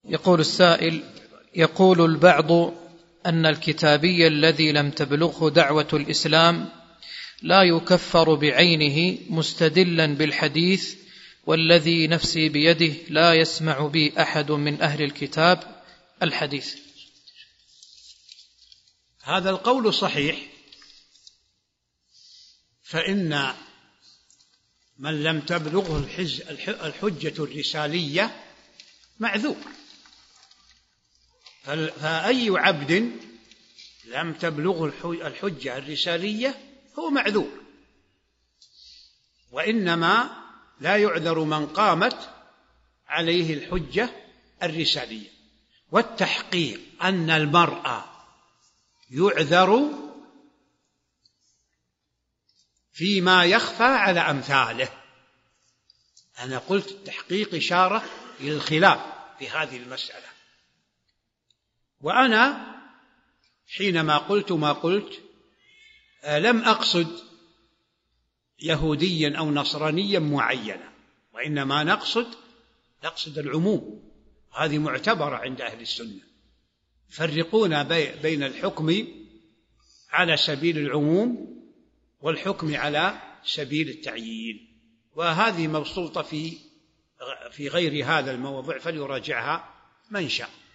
يقول السائل: يقول البعض أن الكتابي الذي لم تبلغه دعوة الإسلام لا يكفر بعينه مستدلا بالحديث والذي نفسي بيده لا يسمع بي أحد من أهل الكتاب الحديث. هذا القول صحيح، فإن من لم تبلغه الحجة الرسالية معذور، فأي عبد لم تبلغه الحجة الرسالية هو معذور، وإنما لا يعذر من قامت عليه الحجة الرسالية. والتحقيق أن المرء يعذر فيما يخفى على أمثاله. أنا قلت التحقيق إشارة إلى الخلاف في هذه المسألة، وأنا حينما قلت ما قلت لم أقصد يهوديا أو نصرانيا معينا، وإنما نقصد العموم. هذه معتبرة عند أهل السنة، يفرقون بين الحكم على سبيل العموم والحكم على سبيل التعيين، وهذه مبسوطة في غير هذا الموضوع فليراجعها من شاء.